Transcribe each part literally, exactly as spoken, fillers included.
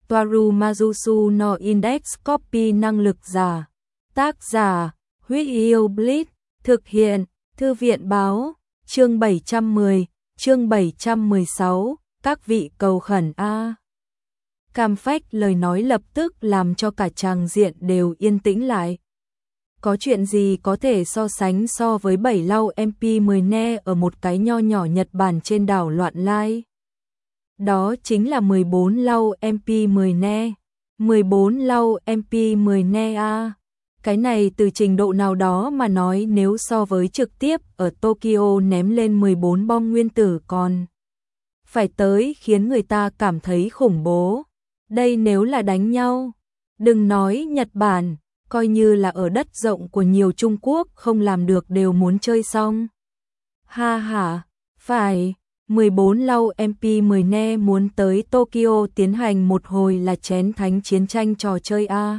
Toaru Majusu no Index Copy năng lực giả. Tác giả, Huyết Yêu Blitz, thực hiện, Thư viện báo, chương bảy trăm mười, chương bảy trăm mười sáu, các vị cầu khẩn A. Cam Phách lời nói lập tức làm cho cả tràng diện đều yên tĩnh lại. Có chuyện gì có thể so sánh so với bảy lau em pê mười ne ở một cái nho nhỏ Nhật Bản trên đảo Loạn Lai? Đó chính là mười bốn lau em pê mười ne. mười bốn lau em pê mười ne a. Cái này từ trình độ nào đó mà nói nếu so với trực tiếp ở Tokyo ném lên mười bốn bom nguyên tử còn phải tới khiến người ta cảm thấy khủng bố. Đây nếu là đánh nhau, đừng nói Nhật Bản, coi như là ở đất rộng của nhiều Trung Quốc không làm được đều muốn chơi xong. Ha ha, phải, mười bốn lau em pê mười ne muốn tới Tokyo tiến hành một hồi là chén thánh chiến tranh trò chơi a.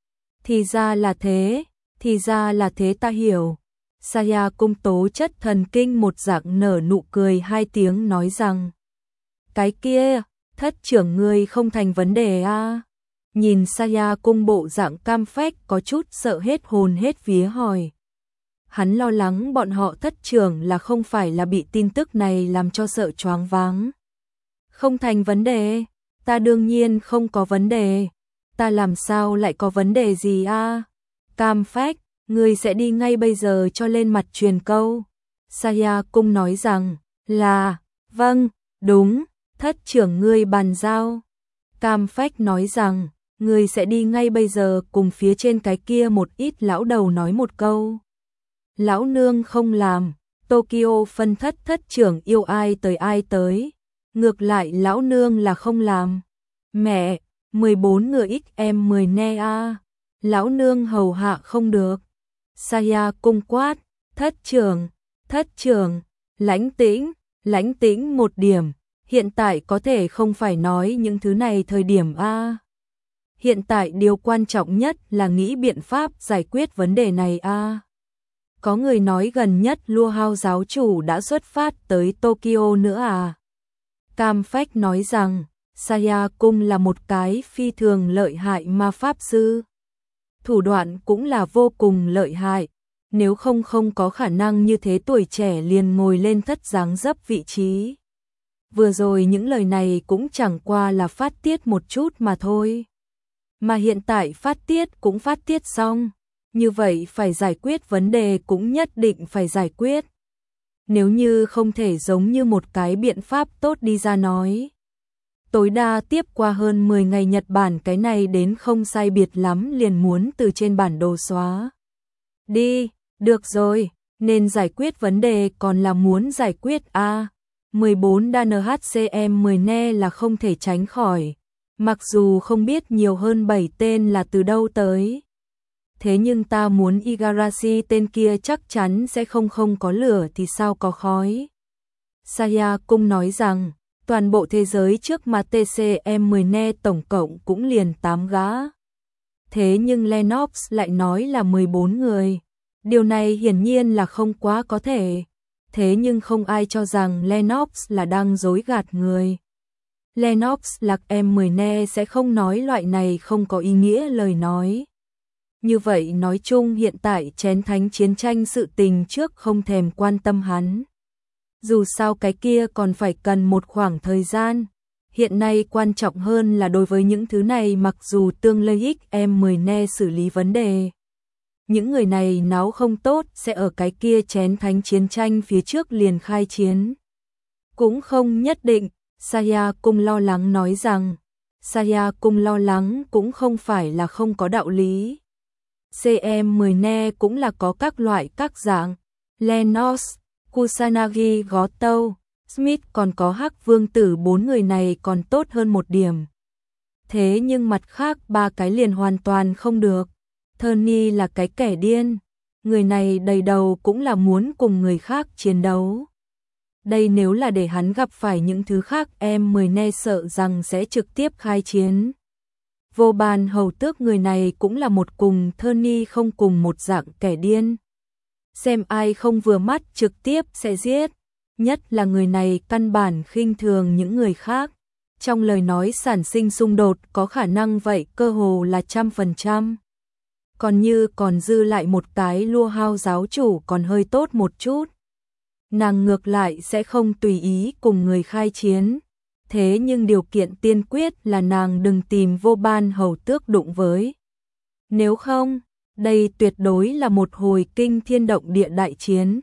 Thì ra là thế, thì ra là thế ta hiểu. Saya cung tố chất thần kinh một dạng nở nụ cười hai tiếng nói rằng: cái kia, thất trưởng ngươi không thành vấn đề a. Nhìn Saya cung bộ dạng Cam Phách có chút sợ hết hồn hết vía hỏi. Hắn lo lắng bọn họ thất trưởng là không phải là bị tin tức này làm cho sợ choáng váng. Không thành vấn đề, ta đương nhiên không có vấn đề. Ta làm sao lại có vấn đề gì a? Cam Phách, ngươi sẽ đi ngay bây giờ cho lên mặt truyền câu. Saya cung nói rằng, là, vâng, đúng, thất trưởng ngươi bàn giao. Cam Phách nói rằng, ngươi sẽ đi ngay bây giờ cùng phía trên cái kia một ít lão đầu nói một câu. Lão nương không làm, Tokyo phân thất thất trưởng yêu ai tới ai tới. Ngược lại lão nương là không làm. Mẹ, mười bốn ngựa ích em mười ne a. Lão nương hầu hạ không được. Saya cung quát, thất trưởng, thất trưởng, lãnh tĩnh, lãnh tĩnh một điểm. Hiện tại có thể không phải nói những thứ này thời điểm a. Hiện tại điều quan trọng nhất là nghĩ biện pháp giải quyết vấn đề này a. Có người nói gần nhất Lua Hao giáo chủ đã xuất phát tới Tokyo nữa à? Cam Phách nói rằng, Saya cung là một cái phi thường lợi hại ma pháp sư. Thủ đoạn cũng là vô cùng lợi hại, nếu không không có khả năng như thế tuổi trẻ liền ngồi lên thất dáng dấp vị trí. Vừa rồi những lời này cũng chẳng qua là phát tiết một chút mà thôi. Mà hiện tại phát tiết cũng phát tiết xong. Như vậy phải giải quyết vấn đề cũng nhất định phải giải quyết. Nếu như không thể giống như một cái biện pháp tốt đi ra nói. Tối đa tiếp qua hơn mười ngày Nhật Bản cái này đến không sai biệt lắm liền muốn từ trên bản đồ xóa. Đi, được rồi, nên giải quyết vấn đề còn là muốn giải quyết a. mười bốn đê en hát xê em mười ne là không thể tránh khỏi. Mặc dù không biết nhiều hơn bảy tên là từ đâu tới. Thế nhưng ta muốn Igarashi tên kia chắc chắn sẽ không không có lửa thì sao có khói. Saya cung nói rằng, toàn bộ thế giới trước mà tê xê em mười ne tổng cộng cũng liền tám gã. Thế nhưng Lennox lại nói là mười bốn người. Điều này hiển nhiên là không quá có thể. Thế nhưng không ai cho rằng Lennox là đang dối gạt người. Lennox là em mười ne sẽ không nói loại này không có ý nghĩa lời nói. Như vậy nói chung hiện tại chén thánh chiến tranh sự tình trước không thèm quan tâm hắn. Dù sao cái kia còn phải cần một khoảng thời gian. Hiện nay quan trọng hơn là đối với những thứ này mặc dù tương lai ích em mười ne xử lý vấn đề. Những người này náo không tốt sẽ ở cái kia chén thánh chiến tranh phía trước liền khai chiến. Cũng không nhất định, Saya cung lo lắng nói rằng. Saya cung lo lắng cũng không phải là không có đạo lý. xê em mười ne cũng là có các loại các dạng. Lennox, Kusanagi Gotou, Smith còn có Hắc Vương tử bốn người này còn tốt hơn một điểm. Thế nhưng mặt khác ba cái liền hoàn toàn không được. Tony là cái kẻ điên. Người này đầy đầu cũng là muốn cùng người khác chiến đấu. Đây nếu là để hắn gặp phải những thứ khác em mười ne sợ rằng sẽ trực tiếp khai chiến. Vô Ban hầu tước người này cũng là một cùng Tony không cùng một dạng kẻ điên. Xem ai không vừa mắt trực tiếp sẽ giết. Nhất là người này căn bản khinh thường những người khác. Trong lời nói sản sinh xung đột có khả năng vậy cơ hồ là trăm phần trăm. Còn như còn dư lại một cái Lua Hao giáo chủ còn hơi tốt một chút. Nàng ngược lại sẽ không tùy ý cùng người khai chiến. Thế nhưng điều kiện tiên quyết là nàng đừng tìm Vô Ban hầu tước đụng với. Nếu không, đây tuyệt đối là một hồi kinh thiên động địa đại chiến.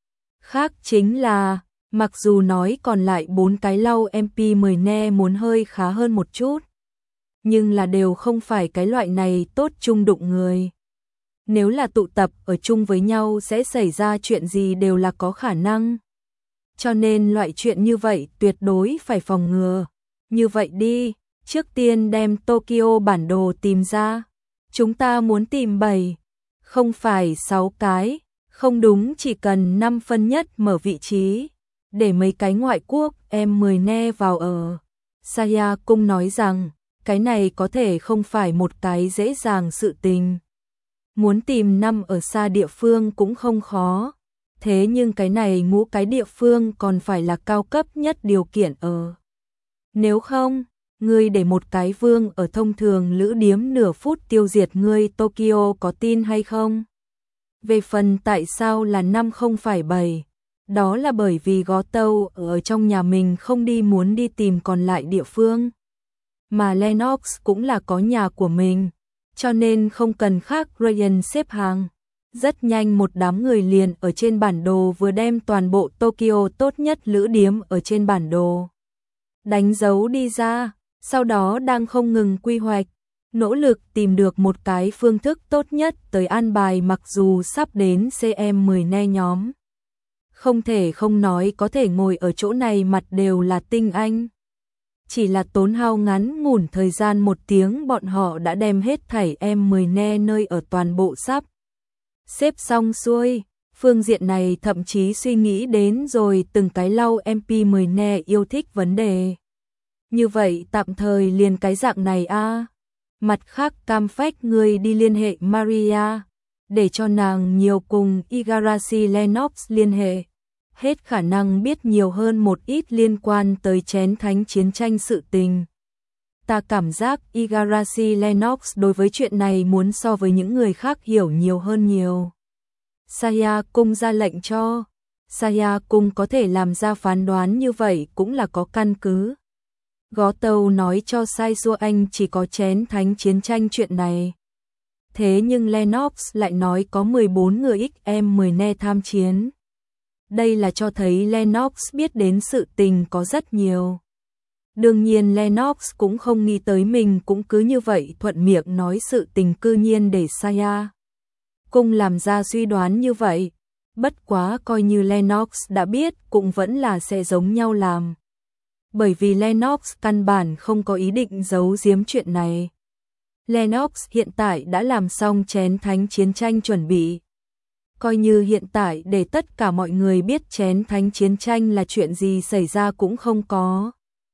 Khác chính là, mặc dù nói còn lại bốn cái lau em pê mười ne muốn hơi khá hơn một chút, nhưng là đều không phải cái loại này tốt chung đụng người. Nếu là tụ tập ở chung với nhau sẽ xảy ra chuyện gì đều là có khả năng. Cho nên loại chuyện như vậy tuyệt đối phải phòng ngừa. Như vậy đi, trước tiên đem Tokyo bản đồ tìm ra. Chúng ta muốn tìm bảy, không phải sáu cái, không đúng chỉ cần năm phân nhất mở vị trí, để mấy cái ngoại quốc em mười ne vào ở. Saya Cung nói rằng, cái này có thể không phải một cái dễ dàng sự tình. Muốn tìm năm ở xa địa phương cũng không khó. Thế nhưng cái này ngũ cái địa phương còn phải là cao cấp nhất điều kiện ở. Nếu không, ngươi để một cái vương ở thông thường lữ điếm nửa phút tiêu diệt ngươi Tokyo có tin hay không? Về phần tại sao là năm không phải bảy, đó là bởi vì Gó Tâu ở trong nhà mình không đi muốn đi tìm còn lại địa phương. Mà Lennox cũng là có nhà của mình, cho nên không cần khác Ryan xếp hàng. Rất nhanh một đám người liền ở trên bản đồ vừa đem toàn bộ Tokyo tốt nhất lữ điếm ở trên bản đồ đánh dấu đi ra, sau đó đang không ngừng quy hoạch, nỗ lực tìm được một cái phương thức tốt nhất tới an bài mặc dù sắp đến xê em mười ne nhóm. Không thể không nói có thể ngồi ở chỗ này mặt đều là tinh anh. Chỉ là tốn hao ngắn ngủn thời gian một tiếng bọn họ đã đem hết thảy em mười ne nơi ở toàn bộ sắp xếp xong xuôi. Phương diện này thậm chí suy nghĩ đến rồi từng cái lau em pê mười ne yêu thích vấn đề. Như vậy tạm thời liền cái dạng này a. À. Mặt khác cam phách người đi liên hệ Maria, để cho nàng nhiều cùng Igarashi Lennox liên hệ. Hết khả năng biết nhiều hơn một ít liên quan tới chén thánh chiến tranh sự tình. Ta cảm giác Igarashi Lennox đối với chuyện này muốn so với những người khác hiểu nhiều hơn nhiều. Saya Cung ra lệnh cho. Saya Cung có thể làm ra phán đoán như vậy cũng là có căn cứ. Gó Tâu nói cho Sai Xua Anh chỉ có chén thánh chiến tranh chuyện này. Thế nhưng Lennox lại nói có mười bốn người ích em mười ne tham chiến. Đây là cho thấy Lennox biết đến sự tình có rất nhiều. Đương nhiên Lennox cũng không nghĩ tới mình cũng cứ như vậy thuận miệng nói sự tình cư nhiên để Saya Cung làm ra suy đoán như vậy. Bất quá coi như Lennox đã biết cũng vẫn là sẽ giống nhau làm. Bởi vì Lennox căn bản không có ý định giấu giếm chuyện này. Lennox hiện tại đã làm xong chén thánh chiến tranh chuẩn bị. Coi như hiện tại để tất cả mọi người biết chén thánh chiến tranh là chuyện gì xảy ra cũng không có.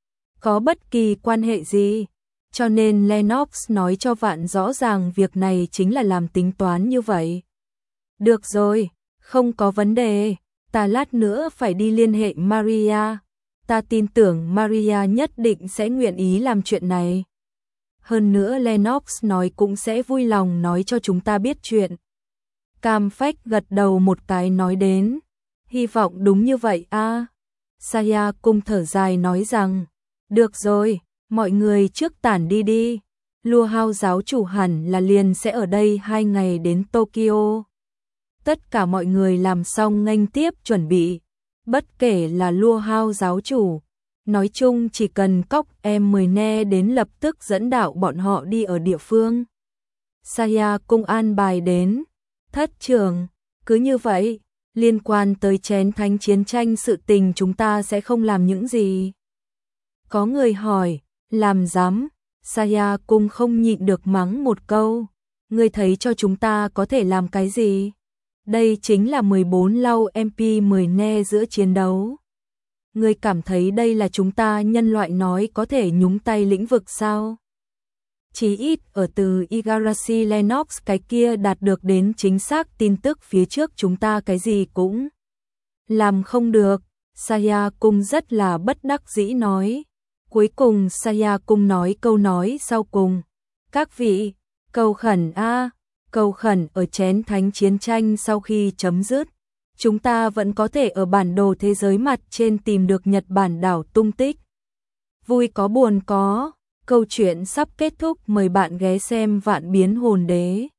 Có bất kỳ quan hệ gì. Cho nên Lennox nói cho Vạn rõ ràng việc này chính là làm tính toán như vậy. Được rồi, không có vấn đề. Ta lát nữa phải đi liên hệ Maria. Ta tin tưởng Maria nhất định sẽ nguyện ý làm chuyện này. Hơn nữa Lennox nói cũng sẽ vui lòng nói cho chúng ta biết chuyện. Cam phách gật đầu một cái nói đến. Hy vọng đúng như vậy a. À. Saya Cung thở dài nói rằng. Được rồi, mọi người trước tản đi đi. Lua Hao giáo chủ hẳn là liền sẽ ở đây hai ngày đến Tokyo. Tất cả mọi người làm xong nghênh tiếp chuẩn bị. Bất kể là Lua Hao giáo chủ, nói chung chỉ cần cóc em mười ne đến lập tức dẫn đạo bọn họ đi ở địa phương. Saya Cung an bài đến. Thất trưởng, cứ như vậy, liên quan tới chén thánh chiến tranh sự tình chúng ta sẽ không làm những gì. Có người hỏi, làm dám, Saya Cung không nhịn được mắng một câu. Ngươi thấy cho chúng ta có thể làm cái gì? Đây chính là mười bốn lau em pê mười ne giữa chiến đấu. Ngươi cảm thấy đây là chúng ta nhân loại nói có thể nhúng tay lĩnh vực sao? Chỉ ít ở từ Igarashi Lennox cái kia đạt được đến chính xác tin tức phía trước chúng ta cái gì cũng làm không được. Saya Cung rất là bất đắc dĩ nói. Cuối cùng Saya cung nói câu nói sau cùng. Các vị, cầu khẩn a, cầu khẩn ở chén thánh chiến tranh sau khi chấm dứt. Chúng ta vẫn có thể ở bản đồ thế giới mặt trên tìm được Nhật Bản đảo tung tích. Vui có buồn có, câu chuyện sắp kết thúc, mời bạn ghé xem Vạn Biến Hồn Đế.